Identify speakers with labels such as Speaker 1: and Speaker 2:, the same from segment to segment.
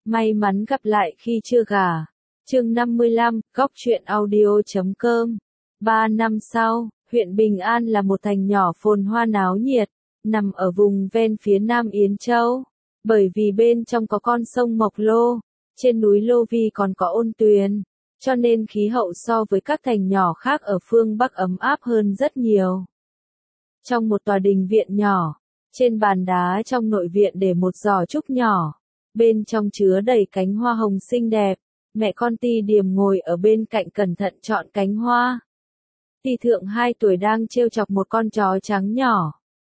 Speaker 1: May mắn gặp lại khi chưa gả. Chương 55, góc truyện audio.com. 3 năm sau, huyện Bình An là một thành nhỏ phồn hoa náo nhiệt, nằm ở vùng ven phía nam Yến Châu. Bởi vì bên trong có con sông Mộc Lô, trên núi Lô Vi còn có ôn tuyền, cho nên khí hậu so với các thành nhỏ khác ở phương Bắc ấm áp hơn rất nhiều. Trong một tòa đình viện nhỏ, trên bàn đá trong nội viện để một giỏ trúc nhỏ, bên trong chứa đầy cánh hoa hồng xinh đẹp. Mẹ con Ti Điềm ngồi ở bên cạnh cẩn thận chọn cánh hoa. Ti Thượng 2 tuổi đang trêu chọc một con chó trắng nhỏ.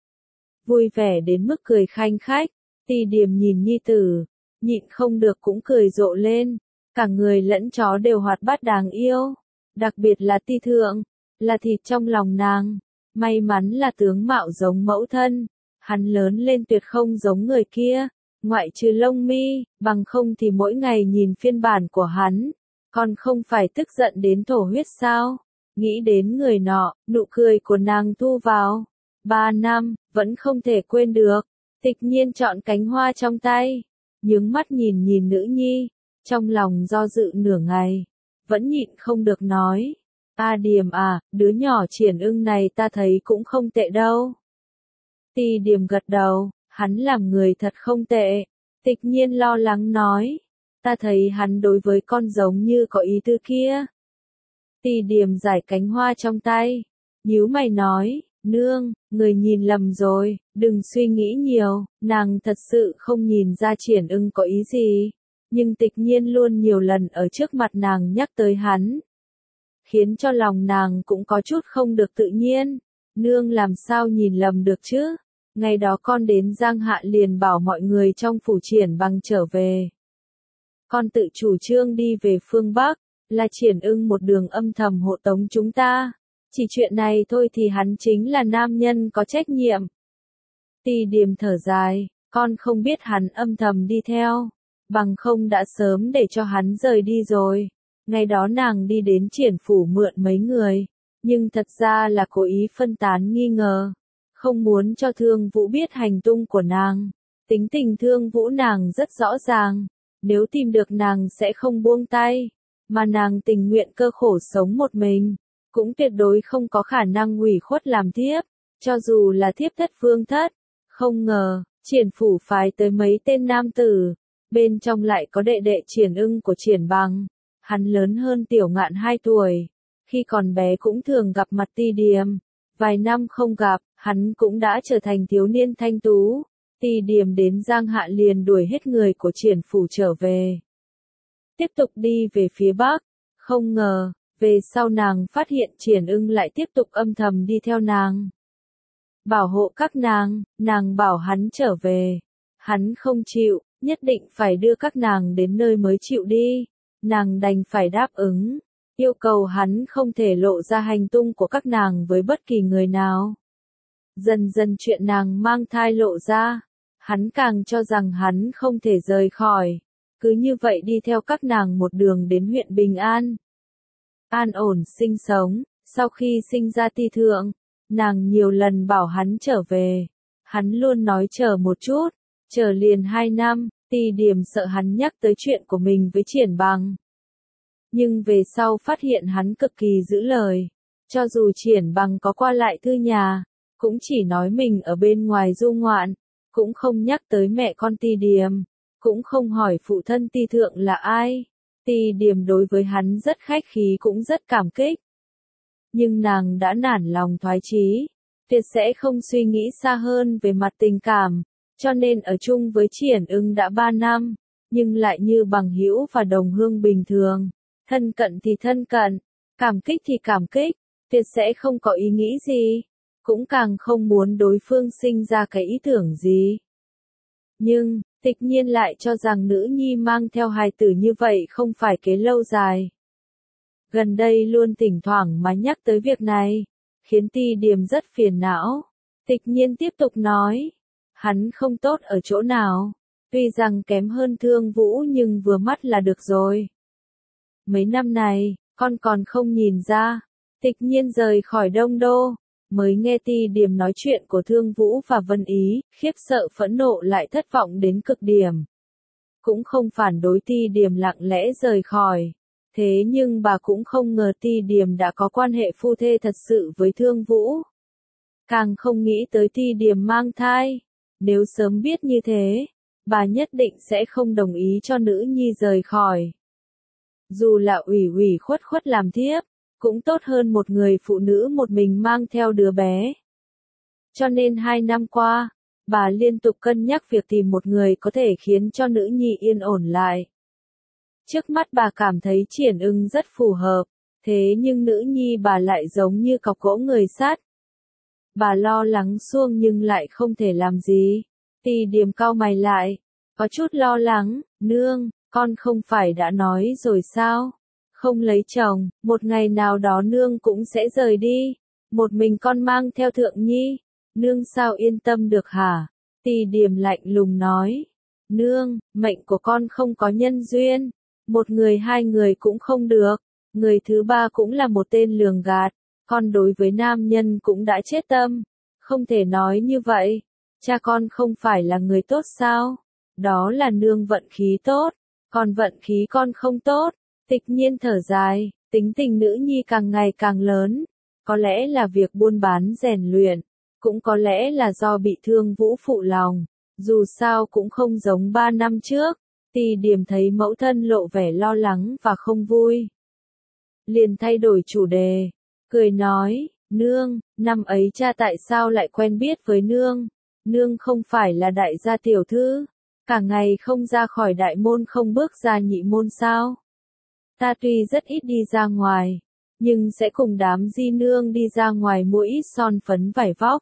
Speaker 1: Vui vẻ đến mức cười khanh khách, Ti Điềm nhìn nhi tử, nhịn không được cũng cười rộ lên. Cả người lẫn chó đều hoạt bát đáng yêu. Đặc biệt là Ti Thượng, là thịt trong lòng nàng. May mắn là tướng mạo giống mẫu thân. Hắn lớn lên tuyệt không giống người kia. Ngoại trừ lông mi, bằng không thì mỗi ngày nhìn phiên bản của hắn, còn không phải tức giận đến thổ huyết sao? Nghĩ đến người nọ, nụ cười của nàng thu vào. 3 năm, vẫn không thể quên được. Tịch Nhiên chọn cánh hoa trong tay, nhướng mắt nhìn nhìn nữ nhi, trong lòng do dự nửa ngày, vẫn nhịn không được nói. A Điềm à, đứa nhỏ Triển Ưng này ta thấy cũng không tệ đâu. Ti Điềm gật đầu. Hắn làm người thật không tệ. Tịch Nhiên lo lắng nói. Ta thấy hắn đối với con giống như có ý tư kia. Ti Điềm giải cánh hoa trong tay. Nhíu mày nói, nương, người nhìn lầm rồi, đừng suy nghĩ nhiều. Nàng thật sự không nhìn ra Triển Ưng có ý gì. Nhưng Tịch Nhiên luôn nhiều lần ở trước mặt nàng nhắc tới hắn. Khiến cho lòng nàng cũng có chút không được tự nhiên. Nương làm sao nhìn lầm được chứ? Ngày đó con đến Giang Hạ liền bảo mọi người trong phủ Triển Bằng trở về. Con tự chủ trương đi về phương Bắc, là Triển Ưng một đường âm thầm hộ tống chúng ta. Chỉ chuyện này thôi thì hắn chính là nam nhân có trách nhiệm. Ti Điềm thở dài, con không biết hắn âm thầm đi theo, bằng không đã sớm để cho hắn rời đi rồi. Ngày đó nàng đi đến Triển phủ mượn mấy người, nhưng thật ra là cố ý phân tán nghi ngờ. Không muốn cho Thương Vũ biết hành tung của nàng. Tính tình Thương Vũ nàng rất rõ ràng. Nếu tìm được nàng sẽ không buông tay. Mà nàng tình nguyện cơ khổ sống một mình. Cũng tuyệt đối không có khả năng ủy khuất làm thiếp. Cho dù là thiếp thất vương thất. Không ngờ, Triển phủ phái tới mấy tên nam tử. Bên trong lại có đệ đệ Triển Ưng của Triển Bằng. Hắn lớn hơn Tiểu Ngạn 2 tuổi. Khi còn bé cũng thường gặp mặt Ti Điềm. Vài năm không gặp, hắn cũng đã trở thành thiếu niên thanh tú. Ti Điềm đến Giang Hạ liền đuổi hết người của Triển phủ trở về. Tiếp tục đi về phía Bắc. Không ngờ, về sau nàng phát hiện Triển Ưng lại tiếp tục âm thầm đi theo nàng. Bảo hộ các nàng bảo hắn trở về. Hắn không chịu, nhất định phải đưa các nàng đến nơi mới chịu đi. Nàng đành phải đáp ứng. Yêu cầu hắn không thể lộ ra hành tung của các nàng với bất kỳ người nào. Dần dần chuyện nàng mang thai lộ ra, hắn càng cho rằng hắn không thể rời khỏi. Cứ như vậy đi theo các nàng một đường đến huyện Bình An. An ổn sinh sống, sau khi sinh ra Ti Thượng, nàng nhiều lần bảo hắn trở về. Hắn luôn nói chờ một chút, chờ liền 2 năm, Ti Điềm sợ hắn nhắc tới chuyện của mình với Triển Bằng. Nhưng về sau phát hiện hắn cực kỳ giữ lời. Cho dù Triển Bằng có qua lại thư nhà, cũng chỉ nói mình ở bên ngoài du ngoạn, cũng không nhắc tới mẹ con Ti Điềm, cũng không hỏi phụ thân Ti Thượng là ai. Ti Điềm đối với hắn rất khách khí cũng rất cảm kích. Nhưng nàng đã nản lòng thoái chí, tuyệt sẽ không suy nghĩ xa hơn về mặt tình cảm, cho nên ở chung với Triển Ưng đã 3 năm, nhưng lại như bằng hữu và đồng hương bình thường. Thân cận thì thân cận, cảm kích thì cảm kích, tuyệt sẽ không có ý nghĩ gì, cũng càng không muốn đối phương sinh ra cái ý tưởng gì. Nhưng, Tịch Nhiên lại cho rằng nữ nhi mang theo hài tử như vậy không phải kế lâu dài. Gần đây luôn thỉnh thoảng mà nhắc tới việc này, khiến Ti Điềm rất phiền não. Tịch Nhiên tiếp tục nói, hắn không tốt ở chỗ nào, tuy rằng kém hơn Thương Vũ nhưng vừa mắt là được rồi. Mấy năm này, con còn không nhìn ra. Tịch Nhiên rời khỏi Đông Đô, mới nghe Ti Điềm nói chuyện của Thương Vũ và Vân Ý, khiếp sợ phẫn nộ lại thất vọng đến cực điểm. cũng không phản đối Ti Điềm lặng lẽ rời khỏi. Thế nhưng bà cũng không ngờ Ti Điềm đã có quan hệ phu thê thật sự với Thương Vũ. Càng không nghĩ tới Ti Điềm mang thai. Nếu sớm biết như thế, bà nhất định sẽ không đồng ý cho nữ nhi rời khỏi. Dù là ủy ủy khuất khuất làm thiếp, cũng tốt hơn một người phụ nữ một mình mang theo đứa bé. Cho nên 2 năm qua, bà liên tục cân nhắc việc tìm một người có thể khiến cho nữ nhi yên ổn lại. Trước mắt bà cảm thấy Triển Ưng rất phù hợp, thế nhưng nữ nhi bà lại giống như cọc gỗ người sắt. Bà lo lắng suông nhưng lại không thể làm gì. Ti Điềm cau mày lại, có chút lo lắng, nương, con không phải đã nói rồi sao? Không lấy chồng, một ngày nào đó nương cũng sẽ rời đi. Một mình con mang theo Thượng Nhi, nương sao yên tâm được hả? Ti Điềm lạnh lùng nói, nương, mệnh của con không có nhân duyên. Một người 2 người cũng không được, người thứ 3 cũng là một tên lường gạt, con đối với nam nhân cũng đã chết tâm, không thể nói như vậy, cha con không phải là người tốt sao, đó là nương vận khí tốt, còn vận khí con không tốt. Tịch Nhiên thở dài, tính tình nữ nhi càng ngày càng lớn, có lẽ là việc buôn bán rèn luyện, cũng có lẽ là do bị Thương Vũ phụ lòng, dù sao cũng không giống 3 năm trước. Ti Điềm thấy mẫu thân lộ vẻ lo lắng và không vui. Liền thay đổi chủ đề, cười nói, nương, năm ấy cha tại sao lại quen biết với nương? Nương không phải là đại gia tiểu thư, cả ngày không ra khỏi đại môn không bước ra nhị môn sao? Ta tuy rất ít đi ra ngoài, nhưng sẽ cùng đám di nương đi ra ngoài mua ít son phấn vải vóc.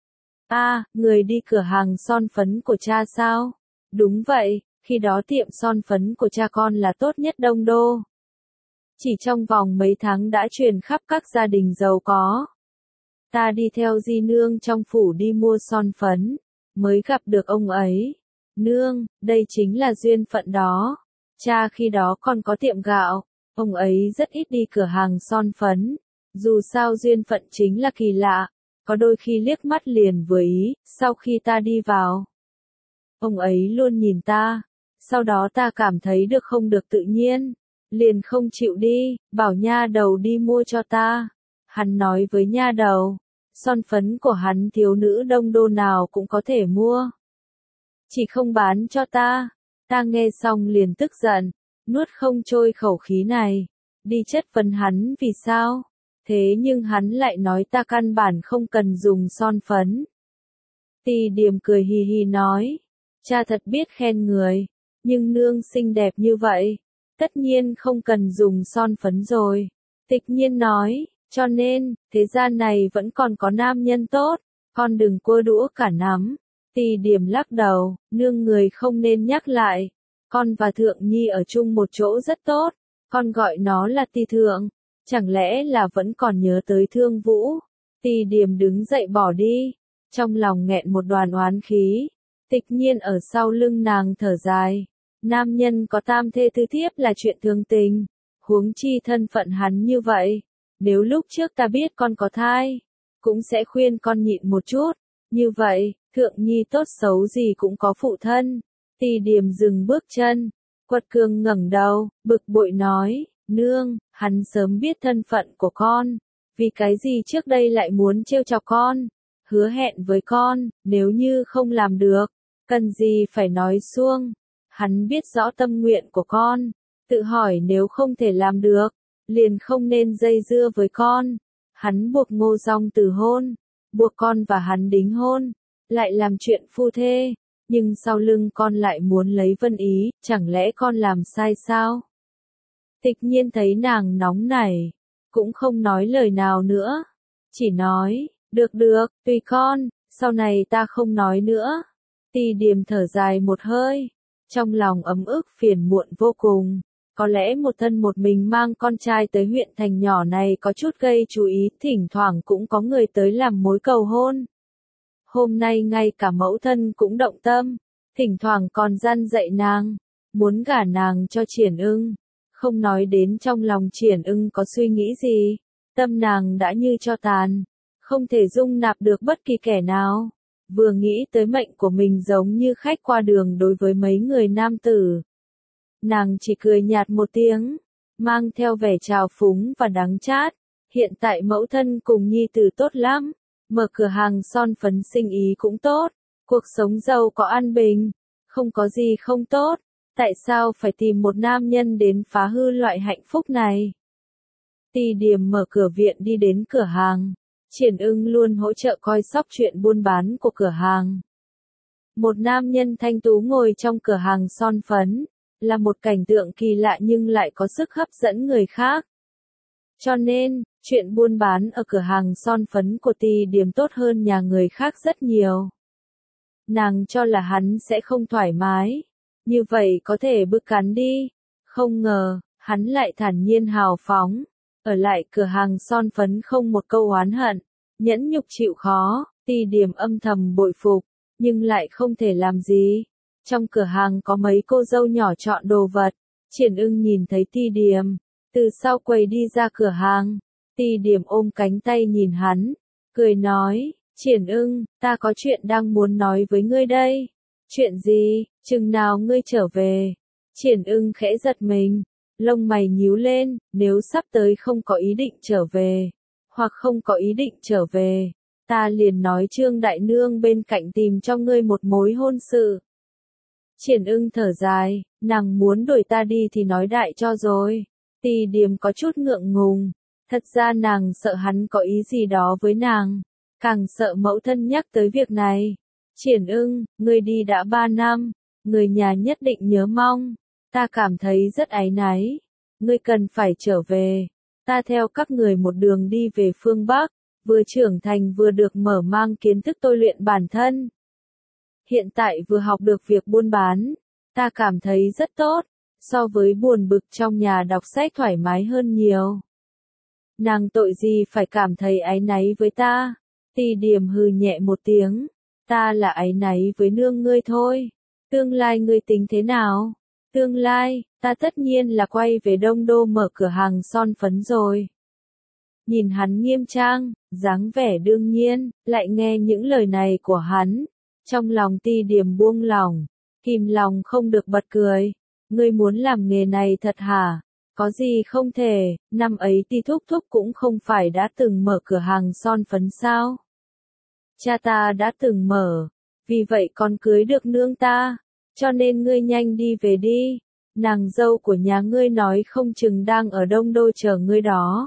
Speaker 1: Người đi cửa hàng son phấn của cha sao? Đúng vậy. Khi đó tiệm son phấn của cha con là tốt nhất Đông Đô. Chỉ trong vòng mấy tháng đã truyền khắp các gia đình giàu có. Ta đi theo di nương trong phủ đi mua son phấn, mới gặp được ông ấy. Nương, đây chính là duyên phận đó. Cha khi đó còn có tiệm gạo, ông ấy rất ít đi cửa hàng son phấn. Dù sao duyên phận chính là kỳ lạ, có đôi khi liếc mắt liền vừa ý, sau khi ta đi vào. Ông ấy luôn nhìn ta. Sau đó ta cảm thấy được không được tự nhiên, liền không chịu đi, bảo nha đầu đi mua cho ta. Hắn nói với nha đầu, son phấn của hắn thiếu nữ Đông Đô nào cũng có thể mua, chỉ không bán cho ta. Ta nghe xong liền tức giận, nuốt không trôi khẩu khí này, đi chất vấn hắn vì sao. Thế nhưng hắn lại nói ta căn bản không cần dùng son phấn. Ti Điềm cười hì hì nói, cha thật biết khen người. Nhưng nương xinh đẹp như vậy, tất nhiên không cần dùng son phấn rồi. Tịch Nhiên nói, cho nên, thế gian này vẫn còn có nam nhân tốt, con đừng cua đũa cả nắm. Ti Điềm lắc đầu, nương người không nên nhắc lại. Con và Thượng Nhi ở chung một chỗ rất tốt, con gọi nó là Ti Thượng, chẳng lẽ là vẫn còn nhớ tới Thương Vũ. Ti Điềm đứng dậy bỏ đi, trong lòng nghẹn một đoàn oán khí. Tịch Nhiên ở sau lưng nàng thở dài. Nam nhân có tam thê tứ thiếp là chuyện thường tình, huống chi thân phận hắn như vậy. Nếu lúc trước ta biết con có thai, cũng sẽ khuyên con nhịn một chút. Như vậy, Thượng Nhi tốt xấu gì cũng có phụ thân. Ti Điềm dừng bước chân, Quật Cường ngẩng đầu, bực bội nói, nương, hắn sớm biết thân phận của con, vì cái gì trước đây lại muốn trêu chọc con, hứa hẹn với con, nếu như không làm được, cần gì phải nói suông. Hắn biết rõ tâm nguyện của con, tự hỏi nếu không thể làm được, liền không nên dây dưa với con. Hắn buộc Ngô Dong từ hôn, buộc con và hắn đính hôn, lại làm chuyện phu thê, nhưng sau lưng con lại muốn lấy Vân Ý, chẳng lẽ con làm sai sao? Tịch Nhiên thấy nàng nóng nảy, cũng không nói lời nào nữa, chỉ nói, được được, tùy con, sau này ta không nói nữa. Ti Điềm thở dài một hơi, trong lòng ấm ức phiền muộn vô cùng. Có lẽ một thân một mình mang con trai tới huyện thành nhỏ này có chút gây chú ý, thỉnh thoảng cũng có người tới làm mối cầu hôn. Hôm nay ngay cả mẫu thân cũng động tâm, thỉnh thoảng còn răn dạy nàng, muốn gả nàng cho Triển Ưng. Không nói đến trong lòng Triển Ưng có suy nghĩ gì, tâm nàng đã như tro tàn, không thể dung nạp được bất kỳ kẻ nào. Vừa nghĩ tới mệnh của mình giống như khách qua đường đối với mấy người nam tử, Nàng chỉ cười nhạt một tiếng, mang theo vẻ trào phúng và đắng chát. Hiện tại mẫu thân cùng nhi tử tốt lắm, mở cửa hàng son phấn sinh ý cũng tốt, cuộc sống giàu có an bình, không có gì không tốt, tại sao phải tìm một nam nhân đến phá hư loại hạnh phúc này? Tì Điềm mở cửa viện đi đến cửa hàng, Triển Ưng luôn hỗ trợ coi sóc chuyện buôn bán của cửa hàng. Một nam nhân thanh tú ngồi trong cửa hàng son phấn, là một cảnh tượng kỳ lạ nhưng lại có sức hấp dẫn người khác. Cho nên, chuyện buôn bán ở cửa hàng son phấn của Tì Điềm tốt hơn nhà người khác rất nhiều. Nàng cho là hắn sẽ không thoải mái, như vậy có thể bức cắn đi. Không ngờ, hắn lại thản nhiên hào phóng, ở lại cửa hàng son phấn không một câu oán hận, nhẫn nhục chịu khó. Tì Điềm âm thầm bội phục, nhưng lại không thể làm gì. Trong cửa hàng có mấy cô dâu nhỏ chọn đồ vật, Triển Ưng nhìn thấy Tì Điềm, từ sau quầy đi ra cửa hàng. Tì Điềm ôm cánh tay nhìn hắn, cười nói, Triển Ưng, ta có chuyện đang muốn nói với ngươi đây. Chuyện gì, chừng nào ngươi trở về? Triển Ưng khẽ giật mình, lông mày nhíu lên, nếu sắp tới không có ý định trở về, hoặc không có ý định trở về, ta liền nói Trương Đại Nương bên cạnh tìm cho ngươi một mối hôn sự. Triển Ưng thở dài, nàng muốn đuổi ta đi thì nói đại cho rồi. Tì Điềm có chút ngượng ngùng, thật ra nàng sợ hắn có ý gì đó với nàng, càng sợ mẫu thân nhắc tới việc này. Triển Ưng, ngươi đi đã 3 năm, người nhà nhất định nhớ mong, ta cảm thấy rất áy náy, ngươi cần phải trở về. Ta theo các người một đường đi về phương Bắc, vừa trưởng thành vừa được mở mang kiến thức tôi luyện bản thân. Hiện tại vừa học được việc buôn bán, ta cảm thấy rất tốt, so với buồn bực trong nhà đọc sách thoải mái hơn nhiều. Nàng tội gì phải cảm thấy áy náy với ta? Tì Điềm hừ nhẹ một tiếng, ta là áy náy với nương ngươi thôi. Tương lai ngươi tính thế nào? Tương lai, ta tất nhiên là quay về Đông Đô mở cửa hàng son phấn rồi. Nhìn hắn nghiêm trang, dáng vẻ đương nhiên, lại nghe những lời này của hắn. Trong lòng Tì Điềm buông lỏng, kìm lòng không được bật cười. Ngươi muốn làm nghề này thật hả? Có gì không thể, năm ấy Tì Thúc Thúc cũng không phải đã từng mở cửa hàng son phấn sao? Cha ta đã từng mở, vì vậy con cưới được nương ta, cho nên ngươi nhanh đi về đi. Nàng dâu của nhà ngươi nói không chừng đang ở Đông Đô chờ ngươi đó.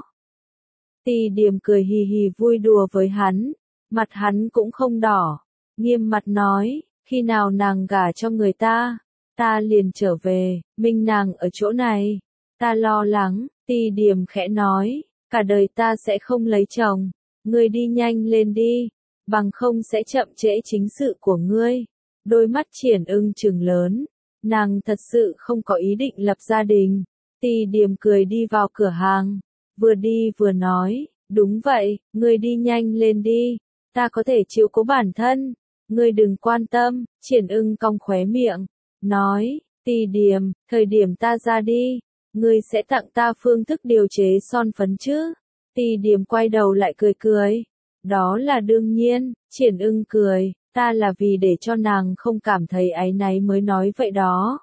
Speaker 1: Tì Điềm cười hì hì vui đùa với hắn, mặt hắn cũng không đỏ, nghiêm mặt nói, khi nào nàng gả cho người ta, ta liền trở về, minh nàng ở chỗ này. Ta lo lắng, Tì Điềm khẽ nói, cả đời ta sẽ không lấy chồng, ngươi đi nhanh lên đi, bằng không sẽ chậm trễ chính sự của ngươi. Đôi mắt Triển Ưng trừng lớn, nàng thật sự không có ý định lập gia đình. Tì Điềm cười đi vào cửa hàng, vừa đi vừa nói, đúng vậy, ngươi đi nhanh lên đi, ta có thể chiếu cố bản thân, ngươi đừng quan tâm. Triển Ưng cong khóe miệng, nói, Tì Điềm, thời điểm ta ra đi, ngươi sẽ tặng ta phương thức điều chế son phấn chứ? Tì Điềm quay đầu lại cười cười, đó là đương nhiên. Triển Ưng cười, ta là vì để cho nàng không cảm thấy áy náy mới nói vậy đó.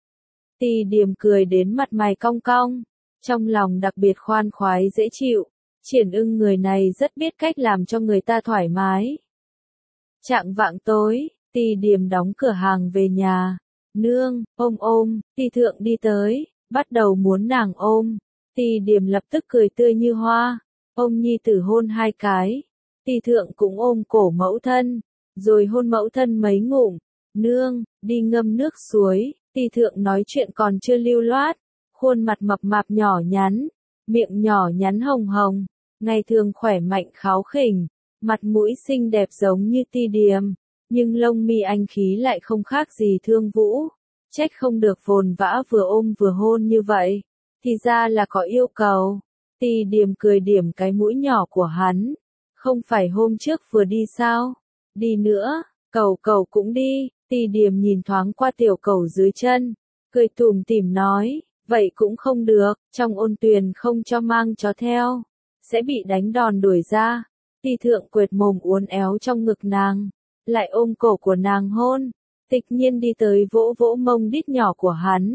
Speaker 1: Tì Điềm cười đến mặt mày cong cong, trong lòng đặc biệt khoan khoái dễ chịu. Triển Ưng người này rất biết cách làm cho người ta thoải mái. Chạng vạng tối, Tì Điềm đóng cửa hàng về nhà. Nương, ôm, Tì Thượng đi tới, bắt đầu muốn nàng ôm. Tì Điềm lập tức cười tươi như hoa, ôm nhi tử hôn 2 cái. Tì Thượng cũng ôm cổ mẫu thân, rồi hôn mẫu thân mấy ngụm. Nương, đi ngâm nước suối. Tì Thượng nói chuyện còn chưa lưu loát, khuôn mặt mập mạp nhỏ nhắn, miệng nhỏ nhắn hồng hồng, ngày thường khỏe mạnh kháo khỉnh, mặt mũi xinh đẹp giống như Tì Điềm, nhưng lông mi anh khí lại không khác gì Thương Vũ. Trách không được vồn vã vừa ôm vừa hôn như vậy, thì ra là có yêu cầu. Tì Điềm cười điểm cái mũi nhỏ của hắn, không phải hôm trước vừa đi sao? Đi nữa, cẩu cũng đi. Tì Điềm nhìn thoáng qua tiểu cẩu dưới chân, cười tủm tỉm nói, vậy cũng không được, trong ôn tuyền không cho mang chó theo, sẽ bị đánh đòn đuổi ra. Tì Thượng quệt mồm uốn éo trong ngực nàng, lại ôm cổ của nàng hôn, tịch nhiên đi tới vỗ vỗ mông đít nhỏ của hắn,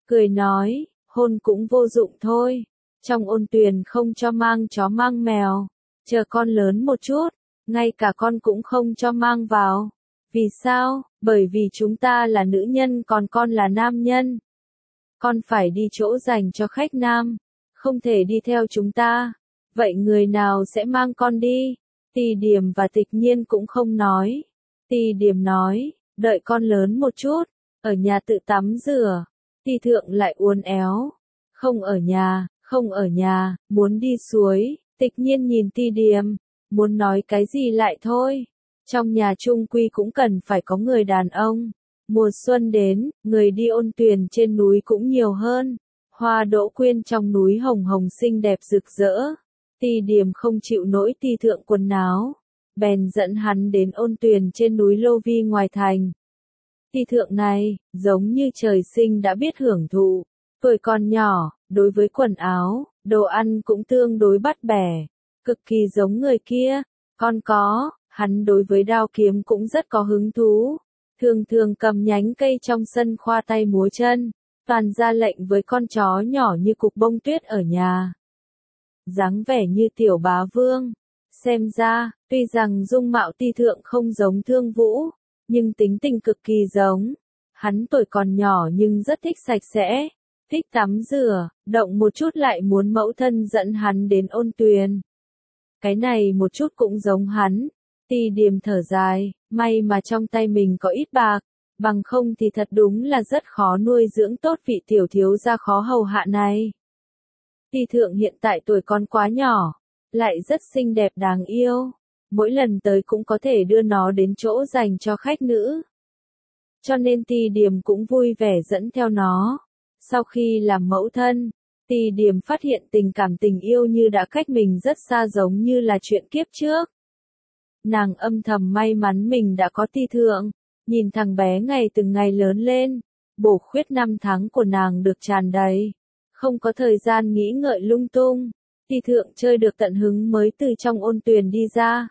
Speaker 1: cười nói, hôn cũng vô dụng thôi. Trong Ôn Tuyền không cho mang chó mang mèo, chờ con lớn một chút, ngay cả con cũng không cho mang vào. Vì sao? Bởi vì chúng ta là nữ nhân còn con là nam nhân. Con phải đi chỗ dành cho khách nam, không thể đi theo chúng ta. Vậy người nào sẽ mang con đi? Tì Điềm và Tịch Nhiên cũng không nói. Tì Điềm nói, đợi con lớn một chút, ở nhà tự tắm rửa. Tì Thượng lại uốn éo, không ở nhà, không ở nhà, muốn đi suối. Tịch Nhiên nhìn Tì Điềm, muốn nói cái gì lại thôi. Trong nhà chung quy cũng cần phải có người đàn ông. Mùa xuân đến, người đi ôn tuyền trên núi cũng nhiều hơn. Hoa đỗ quyên trong núi hồng hồng xinh đẹp rực rỡ. Tì Điềm không chịu nổi Tì Thượng quần áo, bèn dẫn hắn đến ôn tuyền trên núi Lô Vi ngoài thành. Tì Thượng này, giống như trời sinh đã biết hưởng thụ. Tuổi còn nhỏ, đối với quần áo, đồ ăn cũng tương đối bắt bẻ. Cực kỳ giống người kia. Còn có, hắn đối với đao kiếm cũng rất có hứng thú. Thường thường cầm nhánh cây trong sân khoa tay múa chân, toàn ra lệnh với con chó nhỏ như cục bông tuyết ở nhà. Dáng vẻ như tiểu bá vương. Xem ra, tuy rằng dung mạo Tì Thượng không giống Thương Vũ, nhưng tính tình cực kỳ giống. Hắn tuổi còn nhỏ nhưng rất thích sạch sẽ, thích tắm rửa, động một chút lại muốn mẫu thân dẫn hắn đến ôn tuyền. Cái này một chút cũng giống hắn. Tì Điềm thở dài, may mà trong tay mình có ít bạc, bằng không thì thật đúng là rất khó nuôi dưỡng tốt vị tiểu thiếu gia khó hầu hạ này. Tì Thượng hiện tại tuổi còn quá nhỏ, lại rất xinh đẹp đáng yêu, mỗi lần tới cũng có thể đưa nó đến chỗ dành cho khách nữ. Cho nên Tì Điềm cũng vui vẻ dẫn theo nó. Sau khi làm mẫu thân, Tì Điềm phát hiện tình yêu như đã cách mình rất xa giống như là chuyện kiếp trước. Nàng âm thầm may mắn mình đã có Tì Thượng, nhìn thằng bé ngày từng ngày lớn lên, bổ khuyết 5 tháng của nàng được tràn đầy, không có thời gian nghĩ ngợi lung tung. Tì Thượng chơi được tận hứng mới từ trong ôn tuyền đi ra.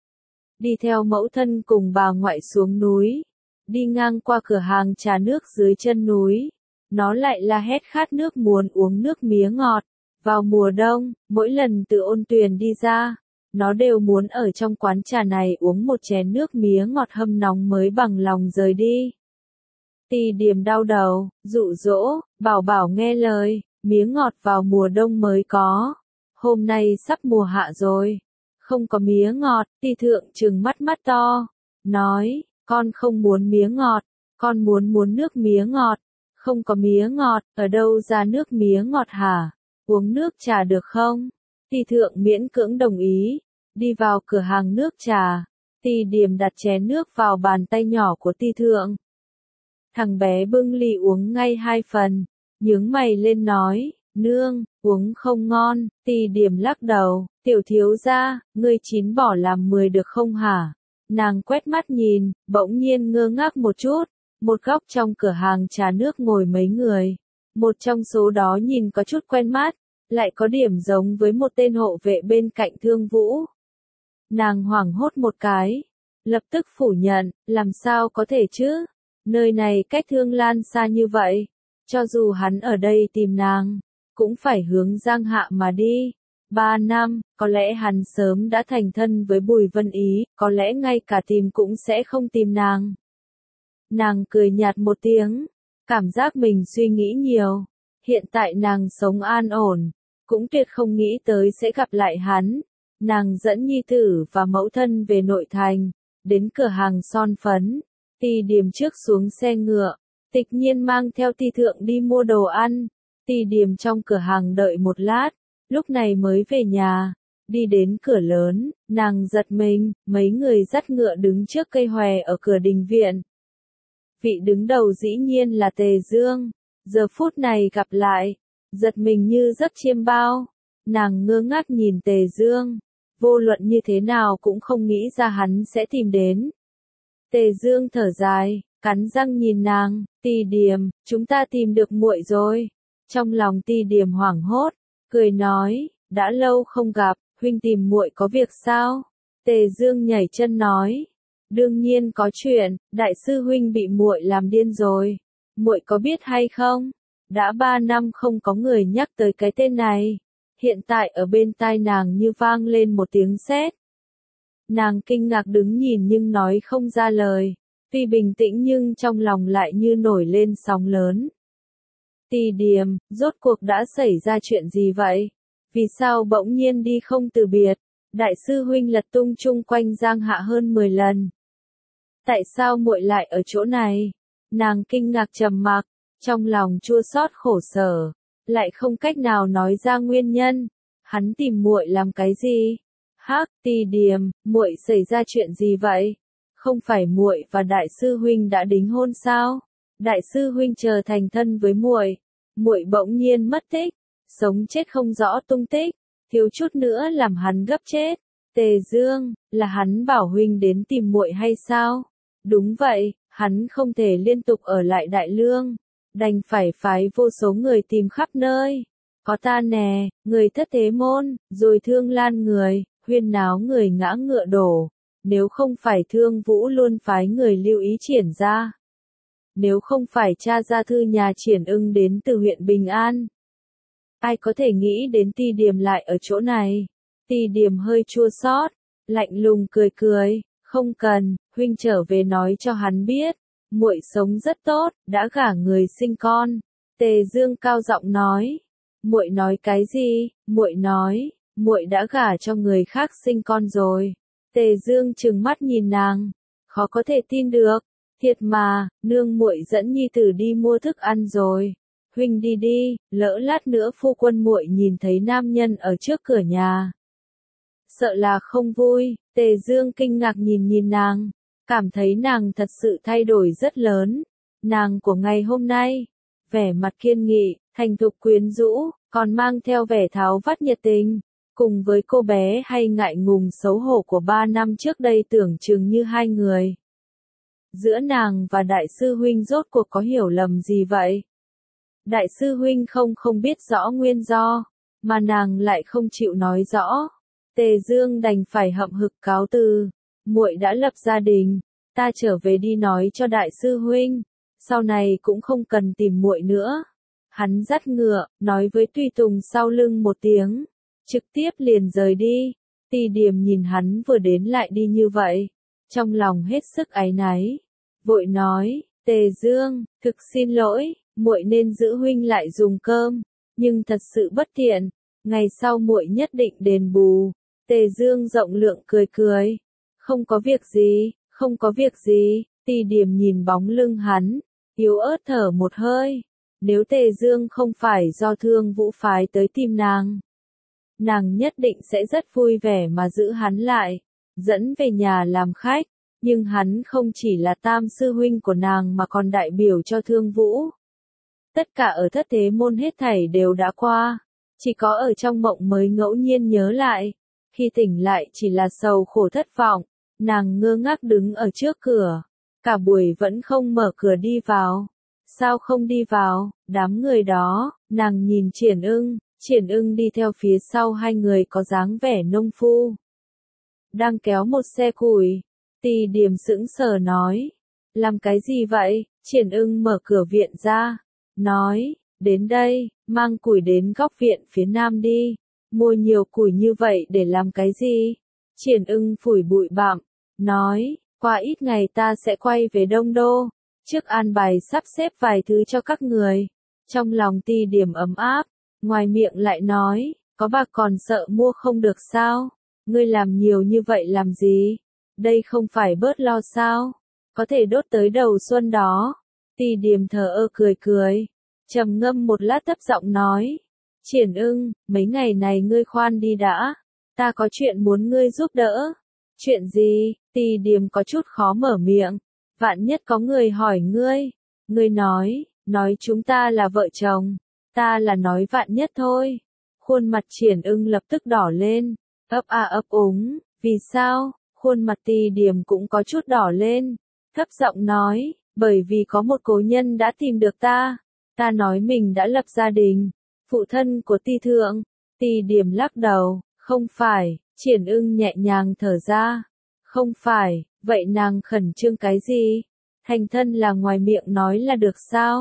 Speaker 1: Đi theo mẫu thân cùng bà ngoại xuống núi, đi ngang qua cửa hàng trà nước dưới chân núi, nó lại la hét khát nước muốn uống nước mía ngọt. Vào mùa đông, mỗi lần từ ôn tuyền đi ra, nó đều muốn ở trong quán trà này uống một chén nước mía ngọt hâm nóng mới bằng lòng rời đi. Tì Điềm đau đầu, dụ dỗ, bảo nghe lời, mía ngọt vào mùa đông mới có. Hôm nay sắp mùa hạ rồi, không có mía ngọt. Tì Thượng trừng mắt to, nói, con không muốn mía ngọt, con muốn nước mía ngọt. Không có mía ngọt, ở đâu ra nước mía ngọt hả? Uống nước trà được không? Tì Thượng miễn cưỡng đồng ý, đi vào cửa hàng nước trà. Tì Điềm đặt chén nước vào bàn tay nhỏ của Tì Thượng. Thằng bé bưng ly uống ngay 2 phần, nhướng mày lên nói, nương, uống không ngon. Tì Điềm lắc đầu, tiểu thiếu gia, ngươi 9 bỏ làm 10 được không hả? Nàng quét mắt nhìn, bỗng nhiên ngơ ngác một chút. Một góc trong cửa hàng trà nước ngồi mấy người. Một trong số đó nhìn có chút quen mắt, lại có điểm giống với một tên hộ vệ bên cạnh Thương Vũ. Nàng hoảng hốt một cái, lập tức phủ nhận, làm sao có thể chứ? Nơi này cách Thương Lan xa như vậy, cho dù hắn ở đây tìm nàng, cũng phải hướng Giang Hạ mà đi. 3 năm, có lẽ hắn sớm đã thành thân với Bùi Vân Ý, có lẽ ngay cả tìm cũng sẽ không tìm nàng. Nàng cười nhạt một tiếng, cảm giác mình suy nghĩ nhiều. Hiện tại nàng sống an ổn, cũng tuyệt không nghĩ tới sẽ gặp lại hắn. Nàng dẫn nhi tử và mẫu thân về nội thành, đến cửa hàng son phấn. Tì Điềm trước xuống xe ngựa, Tịch Nhiên mang theo Tì Thượng đi mua đồ ăn. Tì Điềm trong cửa hàng đợi một lát, lúc này mới về nhà. Đi đến cửa lớn, nàng giật mình, mấy người dắt ngựa đứng trước cây hòe ở cửa đình viện. Vị đứng đầu dĩ nhiên là Tề Dương, giờ phút này gặp lại, giật mình như giấc chiêm bao. Nàng ngơ ngác nhìn Tề Dương, vô luận như thế nào cũng không nghĩ ra hắn sẽ tìm đến. Tề Dương thở dài, cắn răng nhìn nàng, Tì Điềm, chúng ta tìm được muội rồi. Trong lòng Tì Điềm hoảng hốt, cười nói, đã lâu không gặp, huynh tìm muội có việc sao? Tề Dương nhảy chân nói, đương nhiên có chuyện, đại sư huynh bị muội làm điên rồi. Muội có biết hay không? Đã 3 năm không có người nhắc tới cái tên này. Hiện tại ở bên tai nàng như vang lên một tiếng sét. Nàng kinh ngạc đứng nhìn nhưng nói không ra lời. Tuy bình tĩnh nhưng trong lòng lại như nổi lên sóng lớn. Tì Điềm, rốt cuộc đã xảy ra chuyện gì vậy? Vì sao bỗng nhiên đi không từ biệt? Đại sư huynh lật tung chung quanh Giang Hạ hơn 10 lần. Tại sao muội lại ở chỗ này? Nàng kinh ngạc trầm mặc, trong lòng chua xót khổ sở, lại không cách nào nói ra nguyên nhân. Hắn tìm muội làm cái gì? Hắc, Tì Điềm, muội xảy ra chuyện gì vậy? Không phải muội và đại sư huynh đã đính hôn sao? Đại sư huynh chờ thành thân với muội, muội bỗng nhiên mất tích, sống chết không rõ tung tích, thiếu chút nữa làm hắn gấp chết. Tề Dương, là hắn bảo huynh đến tìm muội hay sao? Đúng vậy, hắn không thể liên tục ở lại Đại Lương, đành phải phái vô số người tìm khắp nơi. Có ta nè, người thất thế môn, rồi Thương Lan người, huyên náo người ngã ngựa đổ. Nếu không phải Thương Vũ luôn phái người lưu ý Triển ra. Nếu không phải cha gia thư nhà Triển Ưng đến từ huyện Bình An. Ai có thể nghĩ đến Tì Điềm lại ở chỗ này? Tì Điềm hơi chua xót, lạnh lùng cười cười, không cần, huynh trở về nói cho hắn biết, muội sống rất tốt, đã gả người sinh con. Tề Dương cao giọng nói, muội nói cái gì? Muội nói, muội đã gả cho người khác sinh con rồi. Tề Dương trừng mắt nhìn nàng, khó có thể tin được, thiệt mà, nương muội dẫn nhi tử đi mua thức ăn rồi. Huynh đi đi, lỡ lát nữa phu quân muội nhìn thấy nam nhân ở trước cửa nhà. Sợ là không vui. Tề Dương kinh ngạc nhìn nàng, cảm thấy nàng thật sự thay đổi rất lớn. Nàng của ngày hôm nay, vẻ mặt kiên nghị, thành thục quyến rũ, còn mang theo vẻ tháo vát nhiệt tình, cùng với cô bé hay ngại ngùng xấu hổ của 3 năm trước đây tưởng chừng như hai người. Giữa nàng và đại sư huynh rốt cuộc có hiểu lầm gì vậy? Đại sư huynh không biết rõ nguyên do, mà nàng lại không chịu nói rõ. Tề Dương đành phải hậm hực cáo từ, muội đã lập gia đình, ta trở về đi nói cho đại sư huynh, sau này cũng không cần tìm muội nữa. Hắn dắt ngựa, nói với tùy tùng sau lưng một tiếng, trực tiếp liền rời đi. Tì Điềm nhìn hắn vừa đến lại đi như vậy, trong lòng hết sức áy náy, vội nói, Tề Dương, thực xin lỗi, muội nên giữ huynh lại dùng cơm, nhưng thật sự bất tiện, ngày sau muội nhất định đền bù. Tề Dương rộng lượng cười cười, không có việc gì, không có việc gì. Tì Điềm nhìn bóng lưng hắn, yếu ớt thở một hơi. Nếu Tề Dương không phải do Thương Vũ phái tới tìm nàng nhất định sẽ rất vui vẻ mà giữ hắn lại, dẫn về nhà làm khách. Nhưng hắn không chỉ là tam sư huynh của nàng mà còn đại biểu cho Thương Vũ. Tất cả ở thất thế môn hết thảy đều đã qua, chỉ có ở trong mộng mới ngẫu nhiên nhớ lại. Khi tỉnh lại chỉ là sầu khổ thất vọng, nàng ngơ ngác đứng ở trước cửa, cả buổi vẫn không mở cửa đi vào. Sao không đi vào? Đám người đó, nàng nhìn Triển Ưng đi theo phía sau hai người có dáng vẻ nông phu. Đang kéo một xe củi. Tì Điềm sững sờ nói, làm cái gì vậy? Triển Ưng mở cửa viện ra, nói, đến đây, mang củi đến góc viện phía nam đi. Mua nhiều củi như vậy để làm cái gì? Triển Ưng phủi bụi bặm, nói, qua ít ngày ta sẽ quay về Đông Đô, trước an bài sắp xếp vài thứ cho các người. Trong lòng Tì Điềm ấm áp, ngoài miệng lại nói, có bạc còn sợ mua không được sao? Ngươi làm nhiều như vậy làm gì? Đây không phải bớt lo sao? Có thể đốt tới đầu xuân đó. Tì Điềm thờ ơ cười cười, trầm ngâm một lát thấp giọng nói, Triển Ưng, mấy ngày này ngươi khoan đi đã, ta có chuyện muốn ngươi giúp đỡ. Chuyện gì? Tì Điềm có chút khó mở miệng. Vạn nhất có người hỏi ngươi nói chúng ta là vợ chồng, ta là nói vạn nhất thôi. Khuôn mặt Triển Ưng lập tức đỏ lên, ấp a ấp úng, vì sao? Khuôn mặt Tì Điềm cũng có chút đỏ lên, thấp giọng nói, bởi vì có một cố nhân đã tìm được ta nói mình đã lập gia đình, phụ thân của Ti Thượng. Tì Điềm lắc đầu, không phải. Triển Ưng nhẹ nhàng thở ra, không phải. Vậy nàng khẩn trương cái gì? Thành thân là ngoài miệng nói là được sao?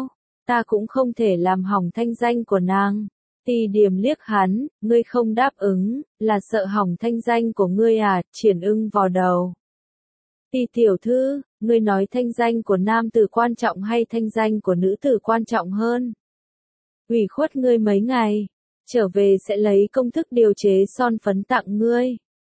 Speaker 1: ta cũng không thể làm hỏng thanh danh của nàng. Tì Điềm liếc hắn, ngươi không đáp ứng, là sợ hỏng thanh danh của ngươi à, Triển Ưng vò đầu. Tì tiểu thư, ngươi nói thanh danh của nam tử quan trọng hay thanh danh của nữ tử quan trọng hơn? Ủy khuất ngươi mấy ngày, trở về sẽ lấy công thức điều chế son phấn tặng ngươi.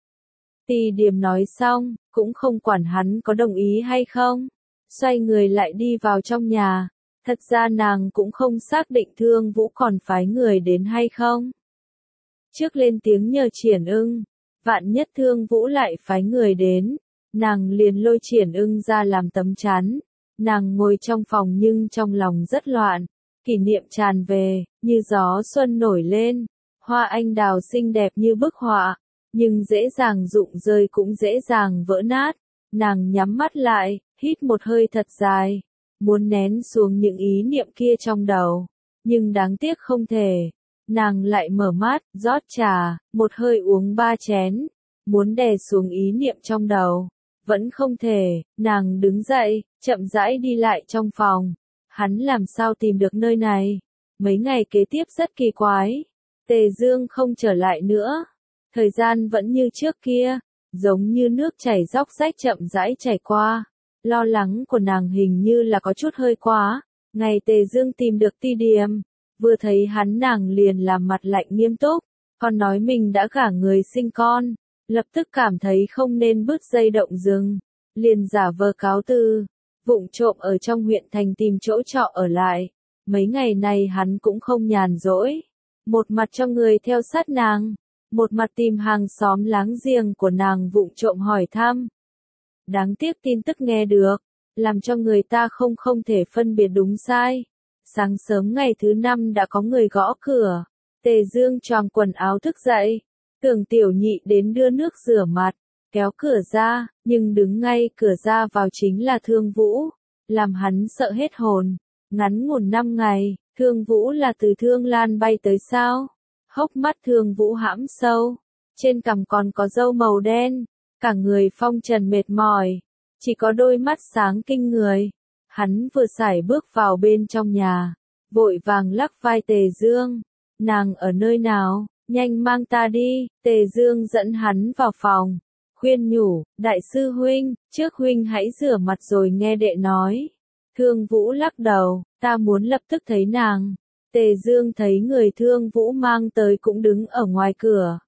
Speaker 1: Tì Điềm nói xong, cũng không quản hắn có đồng ý hay không. Xoay người lại đi vào trong nhà. Thật ra nàng cũng không xác định Thương Vũ còn phái người đến hay không. Trước lên tiếng nhờ Triển Ưng, vạn nhất Thương Vũ lại phái người đến, nàng liền lôi Triển Ưng ra làm tấm chắn. Nàng ngồi trong phòng nhưng trong lòng rất loạn, kỷ niệm tràn về, như gió xuân nổi lên, hoa anh đào xinh đẹp như bức họa, nhưng dễ dàng rụng rơi cũng dễ dàng vỡ nát. Nàng nhắm mắt lại, hít một hơi thật dài, muốn nén xuống những ý niệm kia trong đầu, nhưng đáng tiếc không thể. Nàng lại mở mắt, rót trà, một hơi uống 3 chén, muốn đè xuống ý niệm trong đầu, vẫn không thể. Nàng đứng dậy, chậm rãi đi lại trong phòng. Hắn làm sao tìm được nơi này? Mấy ngày kế tiếp rất kỳ quái. Tề Dương không trở lại nữa. Thời gian vẫn như trước kia, giống như nước chảy róc rách chậm rãi chảy qua. Lo lắng của nàng hình như là có chút hơi quá. Ngày Tề Dương tìm được Ti Điềm, vừa thấy hắn nàng liền làm mặt lạnh nghiêm túc, còn nói mình đã gả người sinh con, lập tức cảm thấy không nên bứt dây động rừng, liền giả vờ cáo từ, vụng trộm ở trong huyện thành tìm chỗ trọ ở lại. Mấy ngày này hắn cũng không nhàn rỗi, một mặt cho người theo sát nàng, một mặt tìm hàng xóm láng giềng của nàng vụng trộm hỏi thăm. Đáng tiếc tin tức nghe được, làm cho người ta không thể phân biệt đúng sai. Sáng sớm ngày thứ 5 đã có người gõ cửa. Tề Dương choàng quần áo thức dậy, tưởng Tiểu Nhị đến đưa nước rửa mặt, kéo cửa ra, nhưng đứng ngay cửa ra vào chính là Thương Vũ, làm hắn sợ hết hồn. Ngắn ngủn 5 ngày, Thương Vũ là từ Thương Lan bay tới sao? Hốc mắt Thương Vũ hãm sâu, trên cằm còn có râu màu đen, cả người phong trần mệt mỏi, chỉ có đôi mắt sáng kinh người. Hắn vừa sải bước vào bên trong nhà, vội vàng lắc vai Tề Dương. Nàng ở nơi nào, nhanh mang ta đi. Tề Dương dẫn hắn vào phòng, khuyên nhủ, đại sư huynh, trước huynh hãy rửa mặt rồi nghe đệ nói. Thương Vũ lắc đầu, ta muốn lập tức thấy nàng. Tề Dương thấy người Thương Vũ mang tới cũng đứng ở ngoài cửa,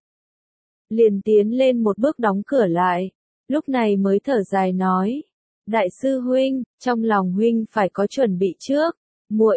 Speaker 1: liền tiến lên một bước đóng cửa lại, lúc này mới thở dài nói, đại sư huynh, trong lòng huynh phải có chuẩn bị trước, muội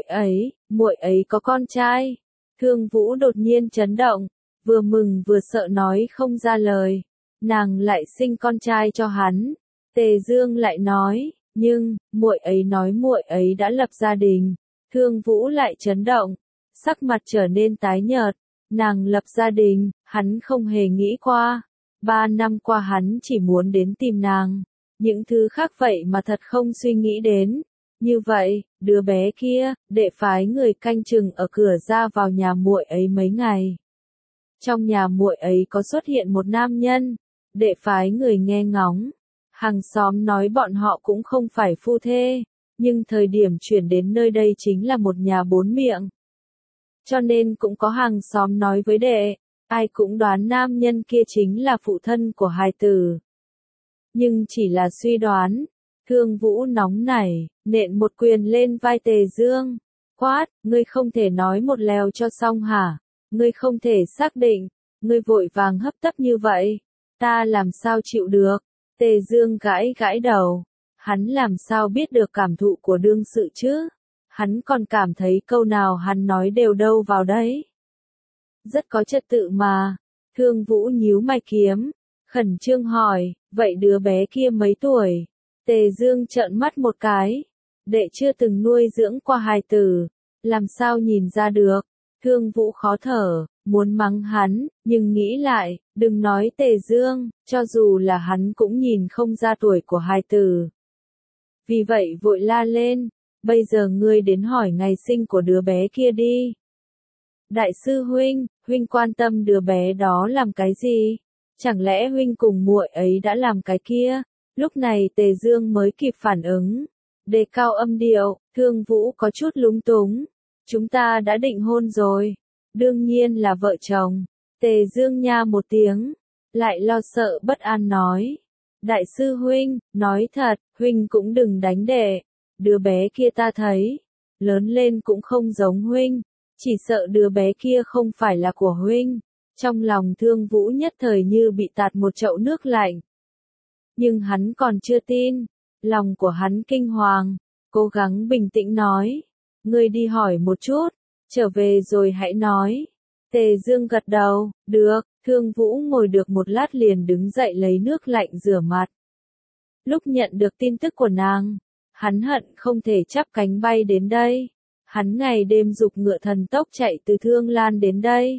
Speaker 1: ấy có con trai. Thương Vũ đột nhiên chấn động, vừa mừng vừa sợ nói không ra lời, nàng lại sinh con trai cho hắn. Tề Dương lại nói, nhưng, muội ấy nói muội ấy đã lập gia đình. Thương Vũ lại chấn động, sắc mặt trở nên tái nhợt, nàng lập gia đình, hắn không hề nghĩ qua. 3 năm qua hắn chỉ muốn đến tìm nàng, những thứ khác vậy mà thật không suy nghĩ đến. Như vậy, đứa bé kia, đệ phái người canh chừng ở cửa ra vào nhà muội ấy mấy ngày. Trong nhà muội ấy có xuất hiện một nam nhân, đệ phái người nghe ngóng. Hàng xóm nói bọn họ cũng không phải phu thê, nhưng thời điểm chuyển đến nơi đây chính là một nhà 4 miệng. Cho nên cũng có hàng xóm nói với đệ, ai cũng đoán nam nhân kia chính là phụ thân của hài tử. Nhưng chỉ là suy đoán. Thương Vũ nóng nảy, nện một quyền lên vai Tề Dương, quát, ngươi không thể nói một lèo cho xong hả? Ngươi không thể xác định, ngươi vội vàng hấp tấp như vậy, ta làm sao chịu được? Tề Dương gãi gãi đầu, hắn làm sao biết được cảm thụ của đương sự chứ? Hắn còn cảm thấy câu nào hắn nói đều đâu vào đấy. Rất có trật tự mà. Thương Vũ nhíu mày kiếm, khẩn trương hỏi, vậy đứa bé kia mấy tuổi? Tề Dương trợn mắt một cái, đệ chưa từng nuôi dưỡng qua hài tử, làm sao nhìn ra được? Thương Vũ khó thở, muốn mắng hắn, nhưng nghĩ lại, đừng nói Tề Dương, cho dù là hắn cũng nhìn không ra tuổi của hài tử. Vì vậy vội la lên, bây giờ ngươi đến hỏi ngày sinh của đứa bé kia đi. Đại sư huynh, huynh quan tâm đứa bé đó làm cái gì? Chẳng lẽ huynh cùng muội ấy đã làm cái kia? Lúc này Tề Dương mới kịp phản ứng, đề cao âm điệu, Thương Vũ có chút lúng túng. Chúng ta đã định hôn rồi. Đương nhiên là vợ chồng. Tề Dương nha một tiếng. Lại lo sợ bất an nói. Đại sư huynh, nói thật, huynh cũng đừng đánh đệ. Đứa bé kia ta thấy. Lớn lên cũng không giống huynh. Chỉ sợ đứa bé kia không phải là của huynh. Trong lòng Thương Vũ nhất thời như bị tạt một chậu nước lạnh. Nhưng hắn còn chưa tin. Lòng của hắn kinh hoàng. Cố gắng bình tĩnh nói. Ngươi đi hỏi một chút. Trở về rồi hãy nói. Tề Dương gật đầu. Được. Thương Vũ ngồi được một lát liền đứng dậy lấy nước lạnh rửa mặt. Lúc nhận được tin tức của nàng, hắn hận không thể chắp cánh bay đến đây. Hắn ngày đêm giục ngựa thần tốc chạy từ Thương Lan đến đây.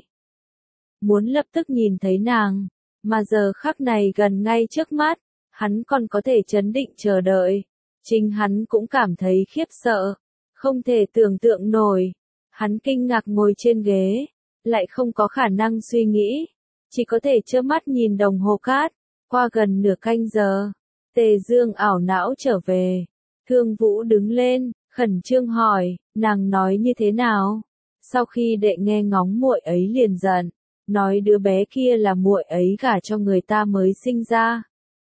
Speaker 1: Muốn lập tức nhìn thấy nàng, mà giờ khắc này gần ngay trước mắt, hắn còn có thể trấn định chờ đợi. Chính hắn cũng cảm thấy khiếp sợ, không thể tưởng tượng nổi. Hắn kinh ngạc ngồi trên ghế, lại không có khả năng suy nghĩ, chỉ có thể trơ mắt nhìn đồng hồ cát. Qua gần nửa canh giờ, Tề Dương ảo não trở về. Thương Vũ đứng lên, khẩn trương hỏi, nàng nói như thế nào? Sau khi đệ nghe ngóng muội ấy liền giận, nói đứa bé kia là muội ấy gả cho người ta mới sinh ra.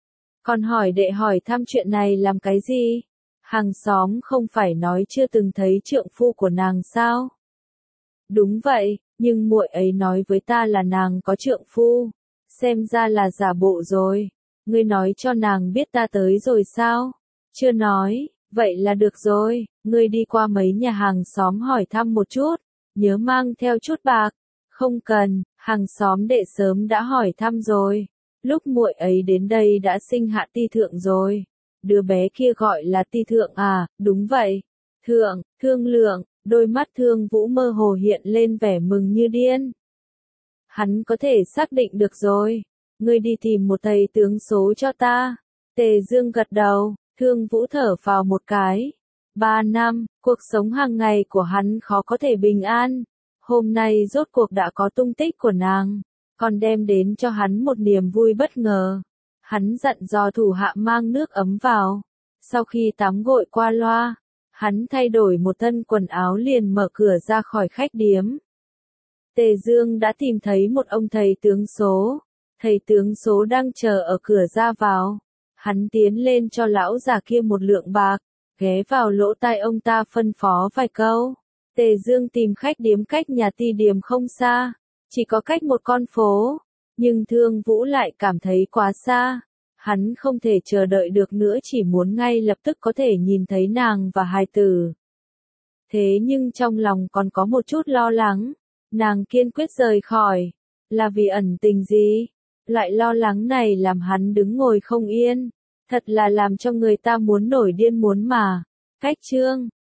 Speaker 1: Còn hỏi đệ hỏi thăm chuyện này làm cái gì? Hàng xóm không phải nói chưa từng thấy trượng phu của nàng sao? Đúng vậy, nhưng muội ấy nói với ta là nàng có trượng phu. Xem ra là giả bộ rồi. Ngươi nói cho nàng biết ta tới rồi sao? Chưa nói, vậy là được rồi. Ngươi đi qua mấy nhà hàng xóm hỏi thăm một chút. Nhớ mang theo chút bạc. Không cần, hàng xóm đệ sớm đã hỏi thăm rồi. Lúc muội ấy đến đây đã sinh hạ Ti Thượng rồi. Đứa bé kia gọi là Ti Thượng à? Đúng vậy. Thượng, Thương Lượng. Đôi mắt Thương Vũ mơ hồ hiện lên vẻ mừng như điên. Hắn có thể xác định được rồi. Ngươi đi tìm một thầy tướng số cho ta. Tề Dương gật đầu. Thương Vũ thở phào một cái. 3 năm, cuộc sống hàng ngày của hắn khó có thể bình an. Hôm nay rốt cuộc đã có tung tích của nàng, còn đem đến cho hắn một niềm vui bất ngờ. Hắn dặn dò thủ hạ mang nước ấm vào. Sau khi tắm gội qua loa, hắn thay đổi một thân quần áo liền mở cửa ra khỏi khách điếm. Tề Dương đã tìm thấy một ông thầy tướng số. Thầy tướng số đang chờ ở cửa ra vào. Hắn tiến lên cho lão già kia một lượng bạc, ghé vào lỗ tai ông ta phân phó vài câu. Tề Dương tìm khách điếm cách nhà Ti Điềm không xa, chỉ có cách một con phố, nhưng Thương Vũ lại cảm thấy quá xa. Hắn không thể chờ đợi được nữa, chỉ muốn ngay lập tức có thể nhìn thấy nàng và hài tử. Thế nhưng trong lòng còn có một chút lo lắng, nàng kiên quyết rời khỏi, là vì ẩn tình gì? Loại lo lắng này làm hắn đứng ngồi không yên, thật là làm cho người ta muốn nổi điên muốn mà. Cách chương